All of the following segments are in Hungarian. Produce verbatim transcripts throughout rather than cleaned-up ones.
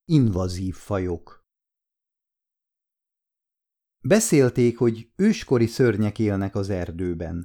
Invazív fajok. Beszélték, hogy őskori szörnyek élnek az erdőben.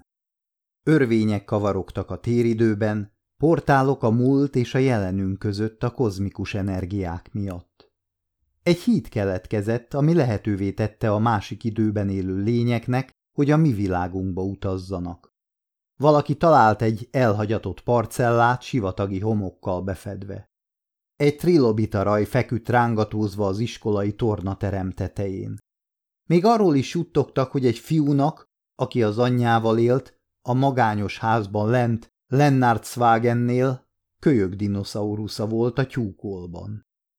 Örvények kavarogtak a téridőben, portálok a múlt és a jelenünk között a kozmikus energiák miatt. Egy híd keletkezett, ami lehetővé tette a másik időben élő lényeknek, hogy a mi világunkba utazzanak. Valaki talált egy elhagyatott parcellát sivatagi homokkal befedve. Egy trilobita raj feküdt rángatózva az iskolai tornaterem tetején. Még arról is suttogtak, hogy egy fiúnak, aki az anyjával élt, a magányos házban lent, Lennartswagennél kölyök dinoszaurusza volt a tyúkolban.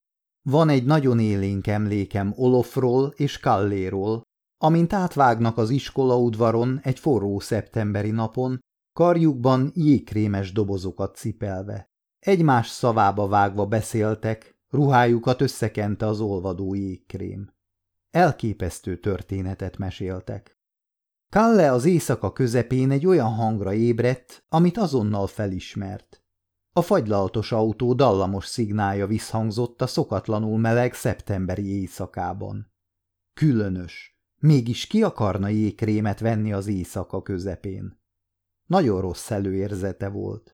Van egy nagyon élénk emlékem Olofról és Kalléról, amint átvágnak az iskolaudvaron egy forró szeptemberi napon, karjukban jégkrémes dobozokat cipelve. Egymás szavába vágva beszéltek, ruhájukat összekente az olvadó jégkrém. Elképesztő történetet meséltek. Kalle az éjszaka közepén egy olyan hangra ébredt, amit azonnal felismert. A fagylaltos autó dallamos szignálja visszhangzott a szokatlanul meleg szeptemberi éjszakában. Különös, mégis ki akarna jégkrémet venni az éjszaka közepén? Nagyon rossz előérzete volt.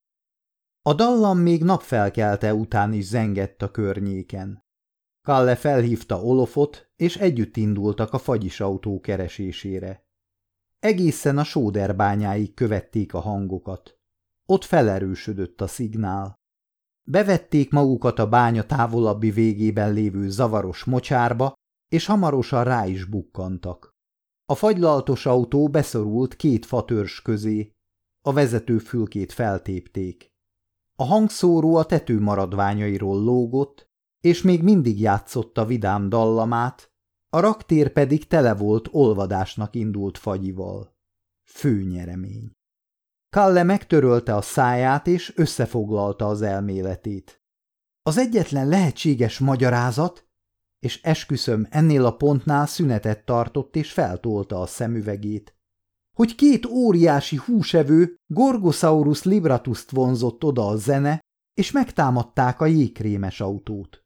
A dallam még napfelkelte után is zengett a környéken. Kalle felhívta Olofot, és együtt indultak a fagyis autó keresésére. Egészen a sóderbányáig követték a hangokat. Ott felerősödött a szignál. Bevették magukat a bánya távolabbi végében lévő zavaros mocsárba, és hamarosan rá is bukkantak. A fagylaltos autó beszorult két fatörzs közé, a vezetőfülkét feltépték. A hangszóró a tető maradványairól lógott, és még mindig játszotta vidám dallamát, a raktér pedig tele volt olvadásnak indult fagyival. Főnyeremény. Kalle megtörölte a száját, és összefoglalta az elméletét. Az egyetlen lehetséges magyarázat, és esküszöm ennél a pontnál szünetet tartott, és feltolta a szemüvegét, hogy két óriási húsevő Gorgosaurus libratuszt vonzott oda a zene, és megtámadták a jégkrémes autót.